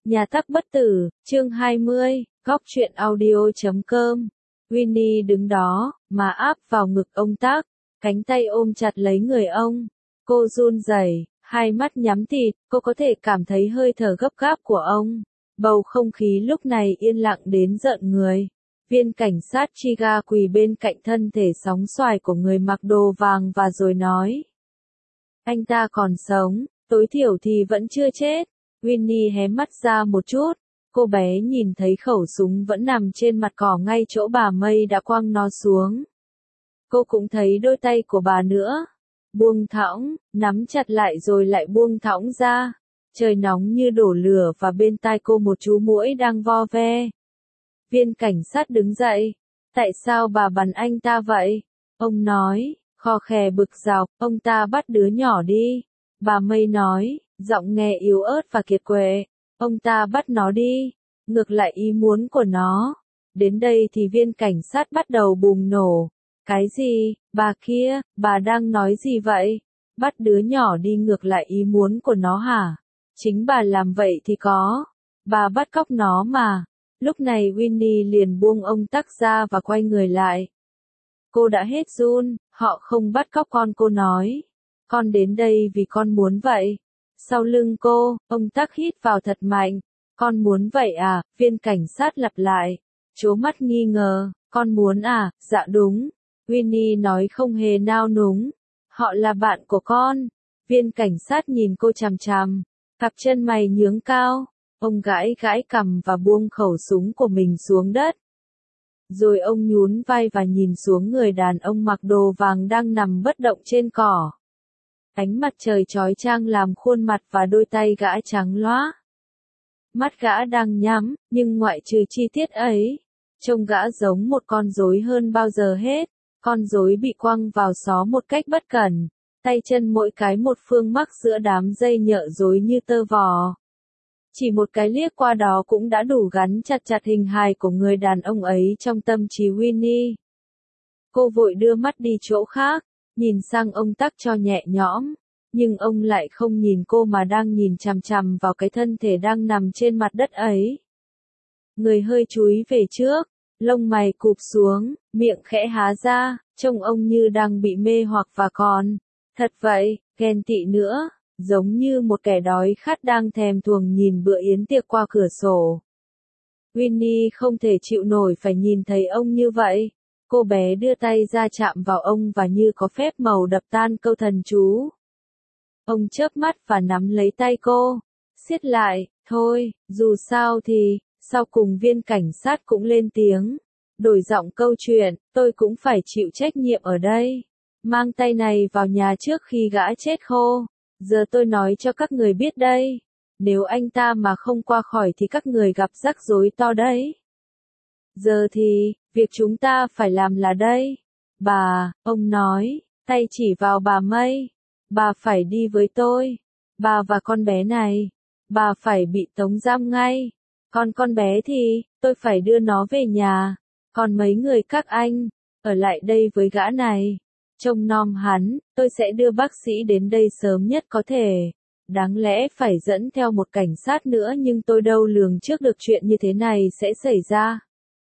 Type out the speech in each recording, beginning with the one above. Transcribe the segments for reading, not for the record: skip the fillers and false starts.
Nhà tắc bất tử, chương 20, góc truyện audio.com. Winnie đứng đó, mà áp vào ngực ông Tắc, cánh tay ôm chặt lấy người ông. Cô run rẩy, hai mắt nhắm tịt, cô có thể cảm thấy hơi thở gấp gáp của ông. Bầu không khí lúc này yên lặng đến rợn người. Viên cảnh sát Chiga quỳ bên cạnh thân thể sóng xoài của người mặc đồ vàng và rồi nói. Anh ta còn sống, tối thiểu thì vẫn chưa chết. Winnie hé mắt ra một chút, cô bé nhìn thấy khẩu súng vẫn nằm trên mặt cỏ ngay chỗ bà Mây đã quăng nó xuống. Cô cũng thấy đôi tay của bà nữa. Buông thõng, nắm chặt lại rồi lại buông thõng ra. Trời nóng như đổ lửa và bên tai cô một chú muỗi đang vo ve. Viên cảnh sát đứng dậy. Tại sao bà bắn anh ta vậy? Ông nói, khò khè bực dọc, ông ta bắt đứa nhỏ đi. Bà Mây nói, giọng nghe yếu ớt và kiệt quệ, ông ta bắt nó đi, ngược lại ý muốn của nó. Đến đây thì viên cảnh sát bắt đầu bùng nổ. Cái gì, bà kia, bà đang nói gì vậy? Bắt đứa nhỏ đi ngược lại ý muốn của nó hả? Chính bà làm vậy thì có. Bà bắt cóc nó mà. Lúc này Winnie liền buông ông Tắc ra và quay người lại. Cô đã hết run, họ không bắt cóc con, cô nói. Con đến đây vì con muốn vậy. Sau lưng cô, ông Tắc hít vào thật mạnh. Con muốn vậy à? Viên cảnh sát lặp lại. Trố mắt nghi ngờ, con muốn à? Dạ đúng. Winnie nói không hề nao núng. Họ là bạn của con. Viên cảnh sát nhìn cô chằm chằm. Cặp chân mày nhướng cao. Ông gãi gãi cằm và buông khẩu súng của mình xuống đất. Rồi ông nhún vai và nhìn xuống người đàn ông mặc đồ vàng đang nằm bất động trên cỏ. Ánh mặt trời chói chang làm khuôn mặt và đôi tay gã trắng loá. Mắt gã đang nhắm, nhưng ngoại trừ chi tiết ấy, trông gã giống một con rối hơn bao giờ hết. Con rối bị quăng vào xó một cách bất cẩn, tay chân mỗi cái một phương mắc giữa đám dây nhợ rối như tơ vò. Chỉ một cái liếc qua đó cũng đã đủ gắn chặt chặt hình hài của người đàn ông ấy trong tâm trí Winnie. Cô vội đưa mắt đi chỗ khác, nhìn sang ông Tắc cho nhẹ nhõm, nhưng ông lại không nhìn cô mà đang nhìn chằm chằm vào cái thân thể đang nằm trên mặt đất ấy. Người hơi chúi về trước, lông mày cụp xuống, miệng khẽ há ra, trông ông như đang bị mê hoặc và còn, thật vậy, ghen tị nữa, giống như một kẻ đói khát đang thèm thuồng nhìn bữa yến tiệc qua cửa sổ. Winnie không thể chịu nổi phải nhìn thấy ông như vậy. Cô bé đưa tay ra chạm vào ông và như có phép màu đập tan câu thần chú. Ông chớp mắt và nắm lấy tay cô, siết lại, thôi, dù sao thì, sau cùng viên cảnh sát cũng lên tiếng, đổi giọng câu chuyện, tôi cũng phải chịu trách nhiệm ở đây. Mang tay này vào nhà trước khi gã chết khô. Giờ tôi nói cho các người biết đây. Nếu anh ta mà không qua khỏi thì các người gặp rắc rối to đấy. Giờ thì, việc chúng ta phải làm là đây. Bà, ông nói, tay chỉ vào bà Mây. Bà phải đi với tôi. Bà và con bé này. Bà phải bị tống giam ngay. Còn con bé thì, tôi phải đưa nó về nhà. Còn mấy người các anh, ở lại đây với gã này. Trông nom hắn, tôi sẽ đưa bác sĩ đến đây sớm nhất có thể. Đáng lẽ phải dẫn theo một cảnh sát nữa nhưng tôi đâu lường trước được chuyện như thế này sẽ xảy ra.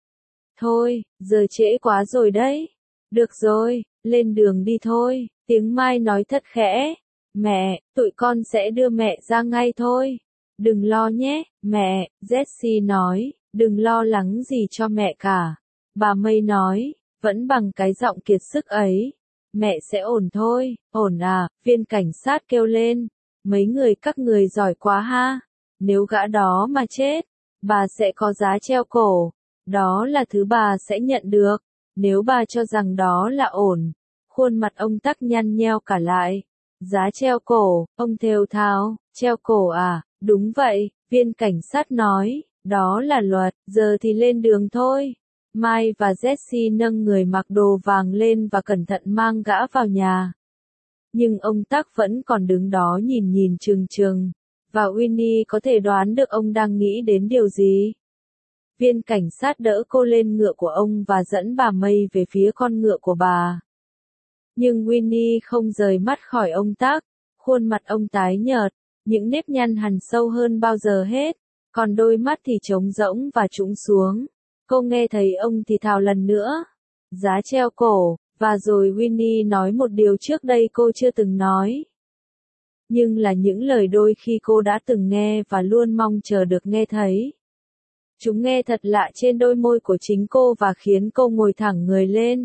Thôi, giờ trễ quá rồi đấy. Được rồi, lên đường đi thôi, tiếng Mai nói thật khẽ. Mẹ, tụi con sẽ đưa mẹ ra ngay thôi. Đừng lo nhé, mẹ, Jessie nói, đừng lo lắng gì cho mẹ cả. Bà Mây nói, vẫn bằng cái giọng kiệt sức ấy. Mẹ sẽ ổn thôi, ổn à, viên cảnh sát kêu lên. Mấy người các người giỏi quá ha. Nếu gã đó mà chết, bà sẽ có giá treo cổ. Đó là thứ bà sẽ nhận được. Nếu bà cho rằng đó là ổn. Khuôn mặt ông Tắc nhăn nheo cả lại. Giá treo cổ, ông thều thào, treo cổ à, đúng vậy, viên cảnh sát nói, đó là luật, giờ thì lên đường thôi. Mai và Jessie nâng người mặc đồ vàng lên và cẩn thận mang gã vào nhà. Nhưng ông Tắc vẫn còn đứng đó nhìn nhìn chừng chừng, và Winnie có thể đoán được ông đang nghĩ đến điều gì. Viên cảnh sát đỡ cô lên ngựa của ông và dẫn bà Mây về phía con ngựa của bà. Nhưng Winnie không rời mắt khỏi ông Tắc, khuôn mặt ông tái nhợt, những nếp nhăn hằn sâu hơn bao giờ hết. còn đôi mắt thì trống rỗng và trũng xuống. Cô nghe thấy ông thì thào lần nữa. Giá treo cổ, và rồi Winnie nói một điều trước đây cô chưa từng nói. Nhưng là những lời đôi khi cô đã từng nghe và luôn mong chờ được nghe thấy. Chúng nghe thật lạ trên đôi môi của chính cô và khiến cô ngồi thẳng người lên.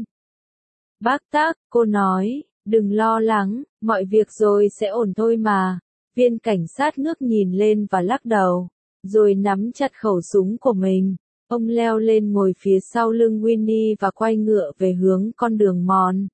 Bác Tác, cô nói, đừng lo lắng, mọi việc rồi sẽ ổn thôi mà. Viên cảnh sát ngước nhìn lên và lắc đầu, rồi nắm chặt khẩu súng của mình. Ông leo lên ngồi phía sau lưng Winnie và quay ngựa về hướng con đường mòn.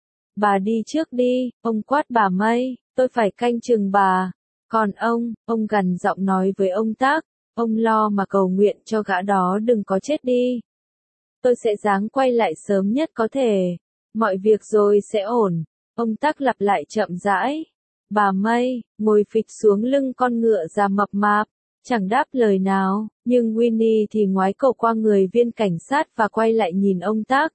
Bà đi trước đi, ông quát bà May, tôi phải canh chừng bà. Còn ông gằn giọng nói với ông Tác, ông lo mà cầu nguyện cho gã đó đừng có chết đi. Tôi sẽ ráng quay lại sớm nhất có thể. Mọi việc rồi sẽ ổn. Ông Tác lặp lại chậm rãi. Bà May, ngồi phịch xuống lưng con ngựa già mập mạp, chẳng đáp lời nào, nhưng Winnie thì ngoái cầu qua người viên cảnh sát và quay lại nhìn ông Tác.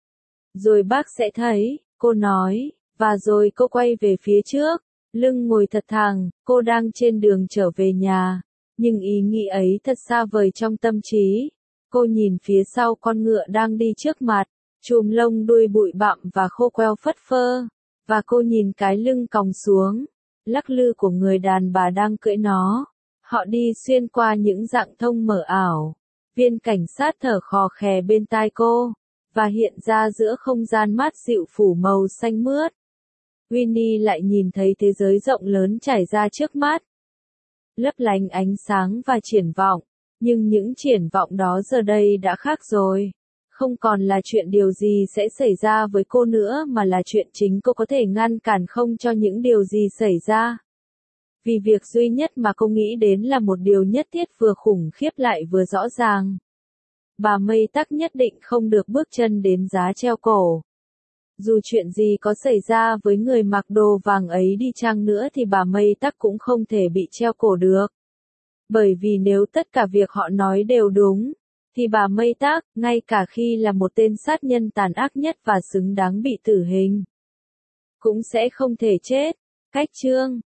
Rồi bác sẽ thấy, cô nói, và rồi cô quay về phía trước, lưng ngồi thật thẳng, cô đang trên đường trở về nhà, nhưng ý nghĩ ấy thật xa vời trong tâm trí. Cô nhìn phía sau con ngựa đang đi trước mặt, chùm lông đuôi bụi bặm và khô queo phất phơ, và cô nhìn cái lưng còng xuống, lắc lư của người đàn bà đang cưỡi nó. Họ đi xuyên qua những rặng thông mờ ảo. Viên cảnh sát thở khò khè bên tai cô, và hiện ra giữa không gian mát dịu phủ màu xanh mướt. Winnie lại nhìn thấy thế giới rộng lớn trải ra trước mắt, lấp lánh ánh sáng và triển vọng, nhưng những triển vọng đó giờ đây đã khác rồi. Không còn là chuyện điều gì sẽ xảy ra với cô nữa mà là chuyện chính cô có thể ngăn cản không cho những điều gì xảy ra. Vì việc duy nhất mà cô nghĩ đến là một điều nhất thiết vừa khủng khiếp lại vừa rõ ràng. Bà May Tắc nhất định không được bước chân đến giá treo cổ. Dù chuyện gì có xảy ra với người mặc đồ vàng ấy đi chăng nữa thì bà May Tắc cũng không thể bị treo cổ được. Bởi vì nếu tất cả việc họ nói đều đúng, thì bà May Tắc, ngay cả khi là một tên sát nhân tàn ác nhất và xứng đáng bị tử hình, cũng sẽ không thể chết. Cách chương